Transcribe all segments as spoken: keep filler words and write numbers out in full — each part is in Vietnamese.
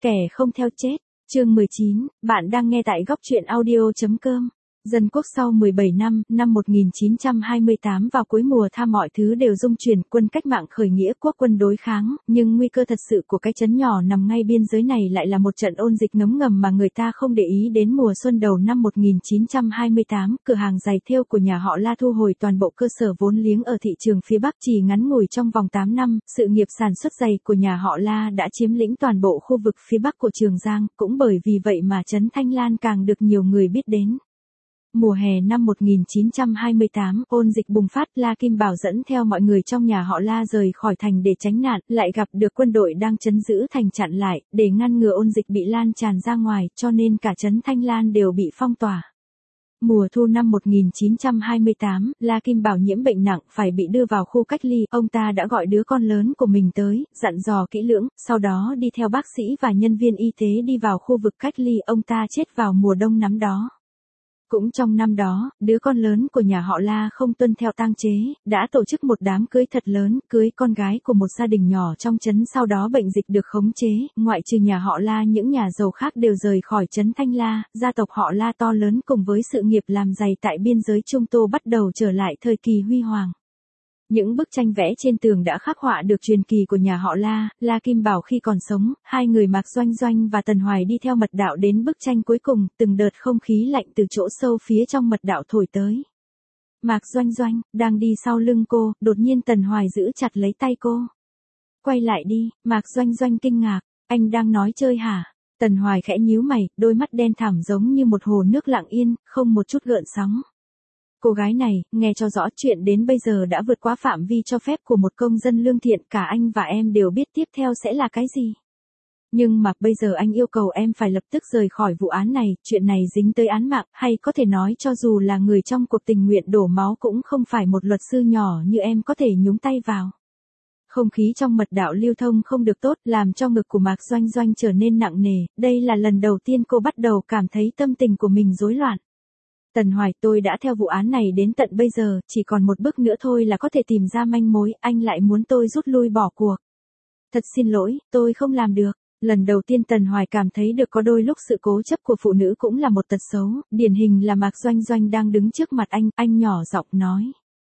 Kẻ không theo chết. Chương mười chín, bạn đang nghe tại góc truyện audio.com. Dân quốc sau mười bảy năm, năm một nghìn chín trăm hai mươi tám vào cuối mùa tha mọi thứ đều rung chuyển, quân cách mạng khởi nghĩa quốc quân đối kháng, nhưng nguy cơ thật sự của cái trấn nhỏ nằm ngay biên giới này lại là một trận ôn dịch ngấm ngầm mà người ta không để ý đến. Mùa xuân đầu năm một nghìn chín trăm hai mươi tám, cửa hàng giày thêu của nhà họ La thu hồi toàn bộ cơ sở vốn liếng ở thị trường phía Bắc. Chỉ ngắn ngủi trong vòng tám năm, sự nghiệp sản xuất giày của nhà họ La đã chiếm lĩnh toàn bộ khu vực phía Bắc của Trường Giang, cũng bởi vì vậy mà trấn Thanh Lan càng được nhiều người biết đến. Mùa hè năm một nghìn chín trăm hai mươi tám, ôn dịch bùng phát, La Kim Bảo dẫn theo mọi người trong nhà họ La rời khỏi thành để tránh nạn, lại gặp được quân đội đang trấn giữ thành chặn lại, để ngăn ngừa ôn dịch bị lan tràn ra ngoài, cho nên cả trấn Thanh Lan đều bị phong tỏa. Mùa thu năm một nghìn chín trăm hai mươi tám, La Kim Bảo nhiễm bệnh nặng, phải bị đưa vào khu cách ly. Ông ta đã gọi đứa con lớn của mình tới, dặn dò kỹ lưỡng, sau đó đi theo bác sĩ và nhân viên y tế đi vào khu vực cách ly. Ông ta chết vào mùa đông năm đó. Cũng trong năm đó, đứa con lớn của nhà họ La không tuân theo tang chế, đã tổ chức một đám cưới thật lớn, cưới con gái của một gia đình nhỏ trong trấn. Sau đó bệnh dịch được khống chế, ngoại trừ nhà họ La, những nhà giàu khác đều rời khỏi trấn Thanh La. Gia tộc họ La to lớn cùng với sự nghiệp làm giày tại biên giới Trung Tô bắt đầu trở lại thời kỳ huy hoàng. Những bức tranh vẽ trên tường đã khắc họa được truyền kỳ của nhà họ La. La Kim Bảo khi còn sống, hai người Mạc Doanh Doanh và Tần Hoài đi theo mật đạo đến bức tranh cuối cùng, từng đợt không khí lạnh từ chỗ sâu phía trong mật đạo thổi tới. Mạc Doanh Doanh, đang đi sau lưng cô, đột nhiên Tần Hoài giữ chặt lấy tay cô. Quay lại đi, Mạc Doanh Doanh kinh ngạc, anh đang nói chơi hả? Tần Hoài khẽ nhíu mày, đôi mắt đen thẳm giống như một hồ nước lặng yên, không một chút gợn sóng. Cô gái này, nghe cho rõ, chuyện đến bây giờ đã vượt quá phạm vi cho phép của một công dân lương thiện, cả anh và em đều biết tiếp theo sẽ là cái gì. Nhưng mà bây giờ anh yêu cầu em phải lập tức rời khỏi vụ án này, chuyện này dính tới án mạng, hay có thể nói cho dù là người trong cuộc tình nguyện đổ máu cũng không phải một luật sư nhỏ như em có thể nhúng tay vào. Không khí trong mật đạo lưu thông không được tốt, làm cho ngực của Mạc Doanh Doanh trở nên nặng nề, đây là lần đầu tiên cô bắt đầu cảm thấy tâm tình của mình rối loạn. Tần Hoài, tôi đã theo vụ án này đến tận bây giờ, chỉ còn một bước nữa thôi là có thể tìm ra manh mối, anh lại muốn tôi rút lui bỏ cuộc. Thật xin lỗi, tôi không làm được. Lần đầu tiên Tần Hoài cảm thấy được có đôi lúc sự cố chấp của phụ nữ cũng là một tật xấu, điển hình là Mạc Doanh Doanh đang đứng trước mặt anh, anh nhỏ giọng nói.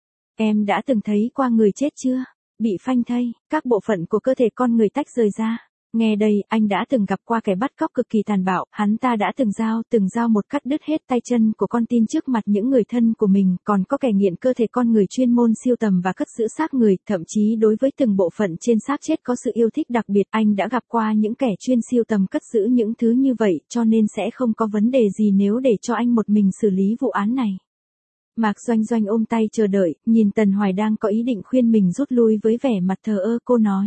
Em đã từng thấy qua người chết chưa? Bị phanh thây, các bộ phận của cơ thể con người tách rời ra. Nghe đây, anh đã từng gặp qua kẻ bắt cóc cực kỳ tàn bạo, hắn ta đã từng dao, từng dao một cắt đứt hết tay chân của con tin trước mặt những người thân của mình, còn có kẻ nghiện cơ thể con người chuyên môn siêu tầm và cất giữ xác người, thậm chí đối với từng bộ phận trên xác chết có sự yêu thích đặc biệt. Anh đã gặp qua những kẻ chuyên siêu tầm cất giữ những thứ như vậy, cho nên sẽ không có vấn đề gì nếu để cho anh một mình xử lý vụ án này. Mạc Doanh Doanh ôm tay chờ đợi, nhìn Tần Hoài đang có ý định khuyên mình rút lui với vẻ mặt thờ ơ, cô nói.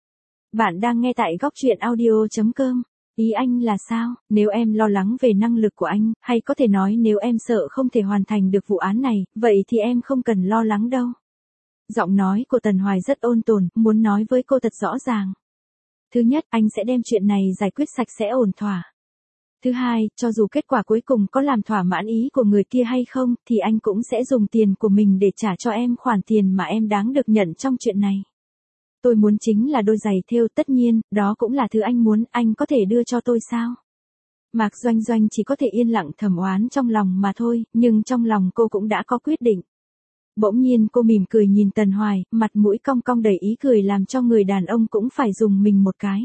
Bạn đang nghe tại góc truyện audio.com. Ý anh là sao? Nếu em lo lắng về năng lực của anh, hay có thể nói nếu em sợ không thể hoàn thành được vụ án này, vậy thì em không cần lo lắng đâu. Giọng nói của Tần Hoài rất ôn tồn, muốn nói với cô thật rõ ràng. Thứ nhất, anh sẽ đem chuyện này giải quyết sạch sẽ ổn thỏa. Thứ hai, cho dù kết quả cuối cùng có làm thỏa mãn ý của người kia hay không, thì anh cũng sẽ dùng tiền của mình để trả cho em khoản tiền mà em đáng được nhận trong chuyện này. Tôi muốn chính là đôi giày thêu, tất nhiên, đó cũng là thứ anh muốn, anh có thể đưa cho tôi sao? Mạc Doanh Doanh chỉ có thể yên lặng thầm oán trong lòng mà thôi, nhưng trong lòng cô cũng đã có quyết định. Bỗng nhiên cô mỉm cười nhìn Tần Hoài, mặt mũi cong cong đầy ý cười làm cho người đàn ông cũng phải dùng mình một cái.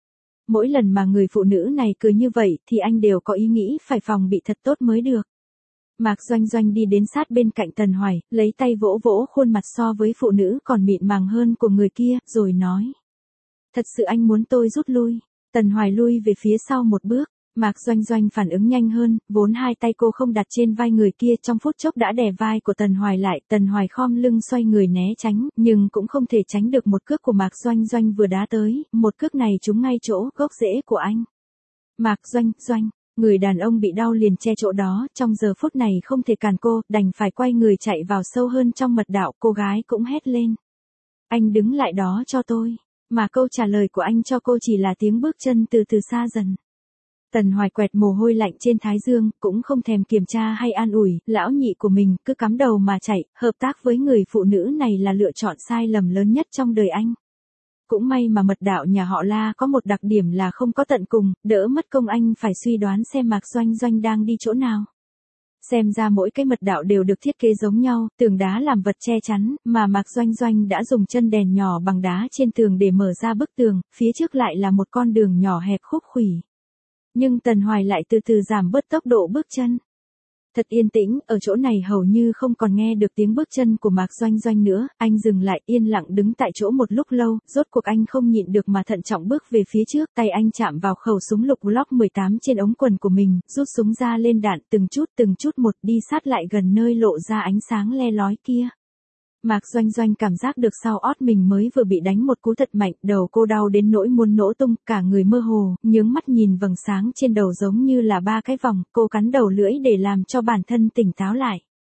Mỗi lần mà người phụ nữ này cười như vậy thì anh đều có ý nghĩ phải phòng bị thật tốt mới được. Mạc Doanh Doanh đi đến sát bên cạnh Tần Hoài, lấy tay vỗ vỗ khuôn mặt so với phụ nữ còn mịn màng hơn của người kia, rồi nói. Thật sự anh muốn tôi rút lui. Tần Hoài lui về phía sau một bước, Mạc Doanh Doanh phản ứng nhanh hơn, vốn hai tay cô không đặt trên vai người kia, trong phút chốc đã đè vai của Tần Hoài lại. Tần Hoài khom lưng xoay người né tránh, nhưng cũng không thể tránh được một cước của Mạc Doanh Doanh vừa đá tới, một cước này trúng ngay chỗ gốc rễ của anh. Mạc Doanh Doanh. Người đàn ông bị đau liền che chỗ đó, trong giờ phút này không thể cản cô, đành phải quay người chạy vào sâu hơn trong mật đạo, cô gái cũng hét lên. Anh đứng lại đó cho tôi, mà câu trả lời của anh cho cô chỉ là tiếng bước chân từ từ xa dần. Tần Hoài quẹt mồ hôi lạnh trên thái dương, cũng không thèm kiểm tra hay an ủi, lão nhị của mình cứ cắm đầu mà chạy, hợp tác với người phụ nữ này là lựa chọn sai lầm lớn nhất trong đời anh. Cũng may mà mật đạo nhà họ La có một đặc điểm là không có tận cùng, đỡ mất công anh phải suy đoán xem Mạc Doanh Doanh đang đi chỗ nào. Xem ra mỗi cái mật đạo đều được thiết kế giống nhau, tường đá làm vật che chắn, mà Mạc Doanh Doanh đã dùng chân đèn nhỏ bằng đá trên tường để mở ra bức tường, phía trước lại là một con đường nhỏ hẹp khúc khuỷu. Nhưng Tần Hoài lại từ từ giảm bớt tốc độ bước chân. Thật yên tĩnh, ở chỗ này hầu như không còn nghe được tiếng bước chân của Mạc Doanh Doanh nữa, anh dừng lại yên lặng đứng tại chỗ một lúc lâu, rốt cuộc anh không nhịn được mà thận trọng bước về phía trước, tay anh chạm vào khẩu súng lục Glock mười tám trên ống quần của mình, rút súng ra lên đạn từng chút từng chút một đi sát lại gần nơi lộ ra ánh sáng le lói kia. Mạc Doanh Doanh cảm giác được sau ót mình mới vừa bị đánh một cú thật mạnh, đầu cô đau đến nỗi muốn nổ tung, cả người mơ hồ, nhướng mắt nhìn vầng sáng trên đầu giống như là ba cái vòng, cô cắn đầu lưỡi để làm cho bản thân tỉnh táo lại.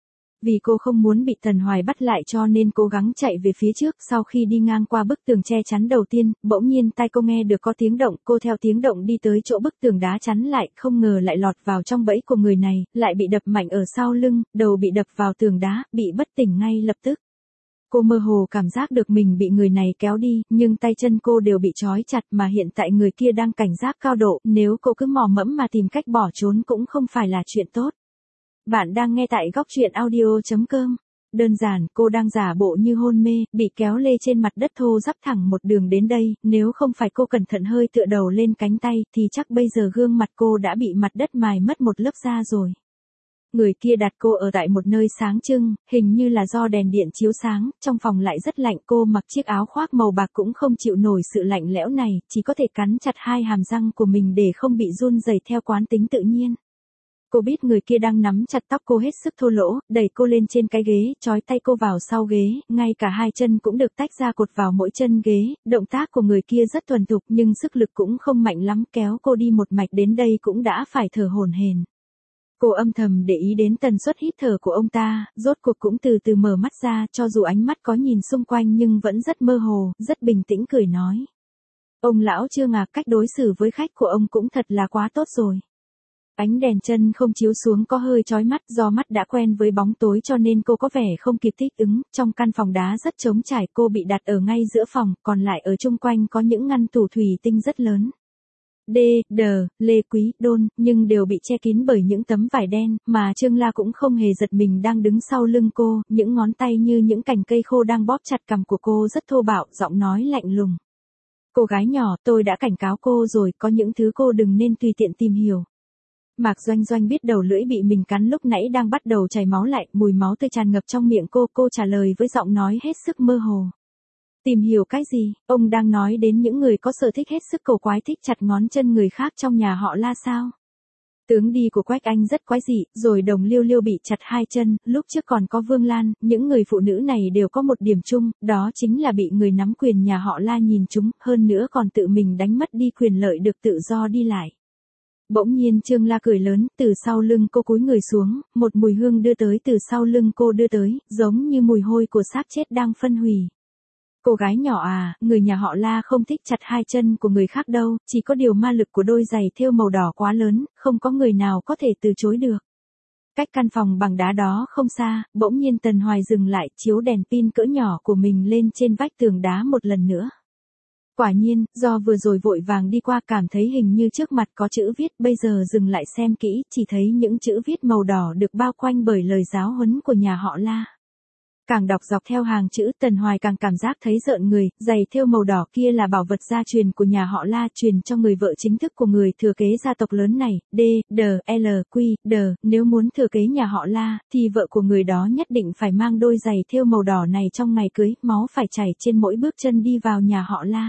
Vì cô không muốn bị Tần Hoài bắt lại cho nên cố gắng chạy về phía trước, sau khi đi ngang qua bức tường che chắn đầu tiên, bỗng nhiên tai cô nghe được có tiếng động, cô theo tiếng động đi tới chỗ bức tường đá chắn lại, không ngờ lại lọt vào trong bẫy của người này, lại bị đập mạnh ở sau lưng, đầu bị đập vào tường đá, bị bất tỉnh ngay lập tức. Cô mơ hồ cảm giác được mình bị người này kéo đi, nhưng tay chân cô đều bị trói chặt mà hiện tại người kia đang cảnh giác cao độ, nếu cô cứ mò mẫm mà tìm cách bỏ trốn cũng không phải là chuyện tốt. Bạn đang nghe tại góc truyện audio chấm com. Đơn giản, cô đang giả bộ như hôn mê, bị kéo lê trên mặt đất thô ráp thẳng một đường đến đây, nếu không phải cô cẩn thận hơi tựa đầu lên cánh tay, thì chắc bây giờ gương mặt cô đã bị mặt đất mài mất một lớp da rồi. Người kia đặt cô ở tại một nơi sáng trưng, hình như là do đèn điện chiếu sáng, trong phòng lại rất lạnh, cô mặc chiếc áo khoác màu bạc cũng không chịu nổi sự lạnh lẽo này, chỉ có thể cắn chặt hai hàm răng của mình để không bị run rẩy theo quán tính tự nhiên. Cô biết người kia đang nắm chặt tóc cô hết sức thô lỗ, đẩy cô lên trên cái ghế, trói tay cô vào sau ghế, ngay cả hai chân cũng được tách ra cột vào mỗi chân ghế, động tác của người kia rất thuần thục nhưng sức lực cũng không mạnh lắm, kéo cô đi một mạch đến đây cũng đã phải thở hổn hển. Cô âm thầm để ý đến tần suất hít thở của ông ta, rốt cuộc cũng từ từ mở mắt ra, cho dù ánh mắt có nhìn xung quanh nhưng vẫn rất mơ hồ, rất bình tĩnh cười nói. Ông lão Trương à, cách đối xử với khách của ông cũng thật là quá tốt rồi. Ánh đèn chân không chiếu xuống có hơi chói mắt, do mắt đã quen với bóng tối cho nên cô có vẻ không kịp thích ứng, trong căn phòng đá rất trống trải, cô bị đặt ở ngay giữa phòng, còn lại ở chung quanh có những ngăn tủ thủy tinh rất lớn. D, D, Lê Quý, Đôn, nhưng đều bị che kín bởi những tấm vải đen, mà Trương La cũng không hề giật mình đang đứng sau lưng cô, những ngón tay như những cành cây khô đang bóp chặt cằm của cô rất thô bạo, giọng nói lạnh lùng. Cô gái nhỏ, tôi đã cảnh cáo cô rồi, có những thứ cô đừng nên tùy tiện tìm hiểu. Mạc Doanh Doanh biết đầu lưỡi bị mình cắn lúc nãy đang bắt đầu chảy máu lại, mùi máu tươi tràn ngập trong miệng cô, cô trả lời với giọng nói hết sức mơ hồ. Tìm hiểu cái gì, ông đang nói đến những người có sở thích hết sức cổ quái thích chặt ngón chân người khác trong nhà họ La sao? Tướng đi của Quách Anh rất quái dị, rồi Đồng Liêu Liêu bị chặt hai chân, lúc trước còn có Vương Lan, những người phụ nữ này đều có một điểm chung, đó chính là bị người nắm quyền nhà họ La nhìn chúng, hơn nữa còn tự mình đánh mất đi quyền lợi được tự do đi lại. Bỗng nhiên Trương La cười lớn, từ sau lưng cô cúi người xuống, một mùi hương đưa tới từ sau lưng cô đưa tới, giống như mùi hôi của xác chết đang phân hủy. Cô gái nhỏ à, người nhà họ La không thích chặt hai chân của người khác đâu, chỉ có điều ma lực của đôi giày thêu màu đỏ quá lớn, không có người nào có thể từ chối được. Cách căn phòng bằng đá đó không xa, bỗng nhiên Tần Hoài dừng lại, chiếu đèn pin cỡ nhỏ của mình lên trên vách tường đá một lần nữa. Quả nhiên, do vừa rồi vội vàng đi qua cảm thấy hình như trước mặt có chữ viết, bây giờ dừng lại xem kỹ, chỉ thấy những chữ viết màu đỏ được bao quanh bởi lời giáo huấn của nhà họ La. Càng đọc dọc theo hàng chữ, Tần Hoài càng cảm giác thấy rợn người, giày thêu màu đỏ kia là bảo vật gia truyền của nhà họ La, truyền cho người vợ chính thức của người thừa kế gia tộc lớn này, D, D, L, Q, D, nếu muốn thừa kế nhà họ La, thì vợ của người đó nhất định phải mang đôi giày thêu màu đỏ này trong ngày cưới, máu phải chảy trên mỗi bước chân đi vào nhà họ La.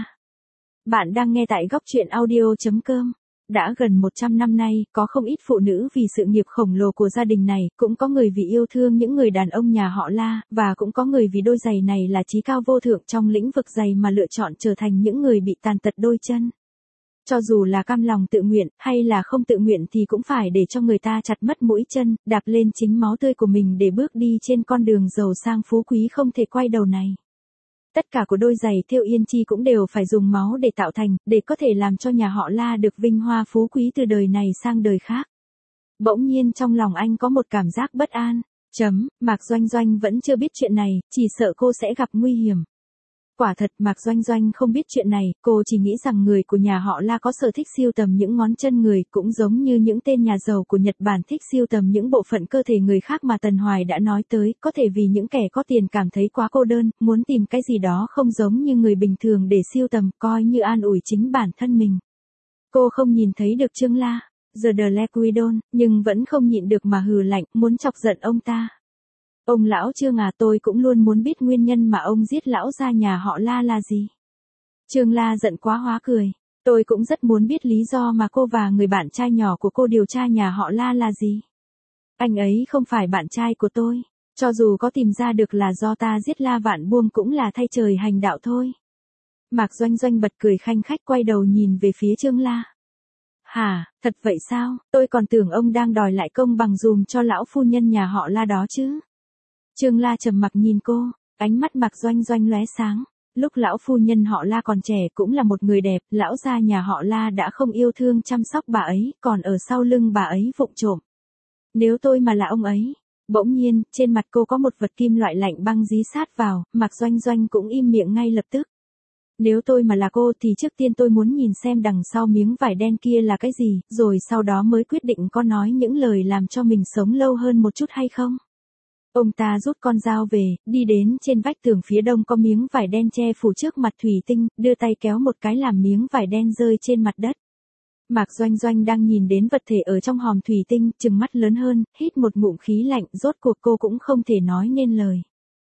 Bạn đang nghe tại góc truyện audio chấm com. Đã gần một trăm năm nay, có không ít phụ nữ vì sự nghiệp khổng lồ của gia đình này, cũng có người vì yêu thương những người đàn ông nhà họ La, và cũng có người vì đôi giày này là chí cao vô thượng trong lĩnh vực giày mà lựa chọn trở thành những người bị tàn tật đôi chân. Cho dù là cam lòng tự nguyện, hay là không tự nguyện thì cũng phải để cho người ta chặt mất mũi chân, đạp lên chính máu tươi của mình để bước đi trên con đường giàu sang phú quý không thể quay đầu này. Tất cả của đôi giày thêu Yên Chi cũng đều phải dùng máu để tạo thành, để có thể làm cho nhà họ La được vinh hoa phú quý từ đời này sang đời khác. Bỗng nhiên trong lòng anh có một cảm giác bất an. Chấm, Mạc Doanh Doanh vẫn chưa biết chuyện này, chỉ sợ cô sẽ gặp nguy hiểm. Quả thật Mạc Doanh Doanh không biết chuyện này, cô chỉ nghĩ rằng người của nhà họ La có sở thích sưu tầm những ngón chân người, cũng giống như những tên nhà giàu của Nhật Bản thích sưu tầm những bộ phận cơ thể người khác mà Tần Hoài đã nói tới, có thể vì những kẻ có tiền cảm thấy quá cô đơn, muốn tìm cái gì đó không giống như người bình thường để sưu tầm, coi như an ủi chính bản thân mình. Cô không nhìn thấy được Trương La, giờ The Lequidon, nhưng vẫn không nhịn được mà hừ lạnh, muốn chọc giận ông ta. Ông lão Trương à, tôi cũng luôn muốn biết nguyên nhân mà ông giết lão gia nhà họ La là gì. Trương La giận quá hóa cười. Tôi cũng rất muốn biết lý do mà cô và người bạn trai nhỏ của cô điều tra nhà họ La là gì. Anh ấy không phải bạn trai của tôi. Cho dù có tìm ra được là do ta giết La Vạn Buông cũng là thay trời hành đạo thôi. Mạc Doanh Doanh bật cười khanh khách quay đầu nhìn về phía Trương La. Hả, thật vậy sao, tôi còn tưởng ông đang đòi lại công bằng dùm cho lão phu nhân nhà họ La đó chứ. Trương La trầm mặc nhìn cô, ánh mắt Mạc Doanh Doanh lóe sáng. Lúc lão phu nhân họ La còn trẻ cũng là một người đẹp, lão gia nhà họ La đã không yêu thương chăm sóc bà ấy, còn ở sau lưng bà ấy vụng trộm. Nếu tôi mà là ông ấy. Bỗng nhiên, trên mặt cô có một vật kim loại lạnh băng dí sát vào, Mạc Doanh Doanh cũng im miệng ngay lập tức. Nếu tôi mà là cô thì trước tiên tôi muốn nhìn xem đằng sau miếng vải đen kia là cái gì, rồi sau đó mới quyết định có nói những lời làm cho mình sống lâu hơn một chút hay không. Ông ta rút con dao về, đi đến trên vách tường phía đông có miếng vải đen che phủ trước mặt thủy tinh, đưa tay kéo một cái làm miếng vải đen rơi trên mặt đất. Mạc Doanh Doanh đang nhìn đến vật thể ở trong hòm thủy tinh, trừng mắt lớn hơn, hít một ngụm khí lạnh, rốt cuộc cô cũng không thể nói nên lời.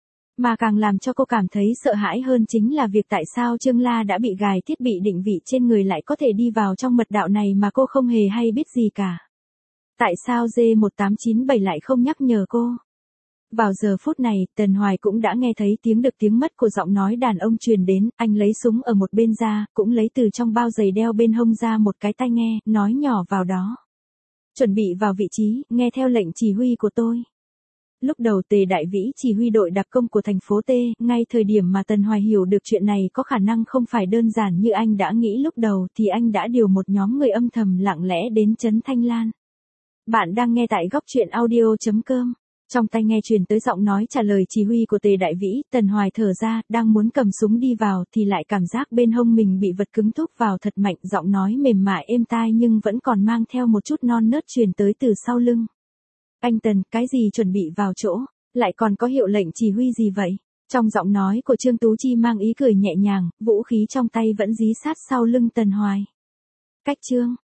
Mà càng làm cho cô cảm thấy sợ hãi hơn chính là việc tại sao Trương La đã bị gài thiết bị định vị trên người lại có thể đi vào trong mật đạo này mà cô không hề hay biết gì cả. Tại sao D một tám chín bảy lại không nhắc nhở cô? Vào giờ phút này, Tần Hoài cũng đã nghe thấy tiếng được tiếng mất của giọng nói đàn ông truyền đến, anh lấy súng ở một bên ra, cũng lấy từ trong bao giày đeo bên hông ra một cái tai nghe, nói nhỏ vào đó. Chuẩn bị vào vị trí, nghe theo lệnh chỉ huy của tôi. Lúc đầu Tề Đại Vĩ chỉ huy đội đặc công của thành phố T, ngay thời điểm mà Tần Hoài hiểu được chuyện này có khả năng không phải đơn giản như anh đã nghĩ lúc đầu thì anh đã điều một nhóm người âm thầm lặng lẽ đến trấn Thanh Lan. Bạn đang nghe tại góc truyện audio chấm com. Trong tai nghe truyền tới giọng nói trả lời chỉ huy của Tề Đại Vĩ, Tần Hoài thở ra, đang muốn cầm súng đi vào thì lại cảm giác bên hông mình bị vật cứng thúc vào thật mạnh, giọng nói mềm mại êm tai nhưng vẫn còn mang theo một chút non nớt truyền tới từ sau lưng. Anh Tần, cái gì chuẩn bị vào chỗ, lại còn có hiệu lệnh chỉ huy gì vậy? Trong giọng nói của Trương Tú Chi mang ý cười nhẹ nhàng, vũ khí trong tay vẫn dí sát sau lưng Tần Hoài. Cách Trương,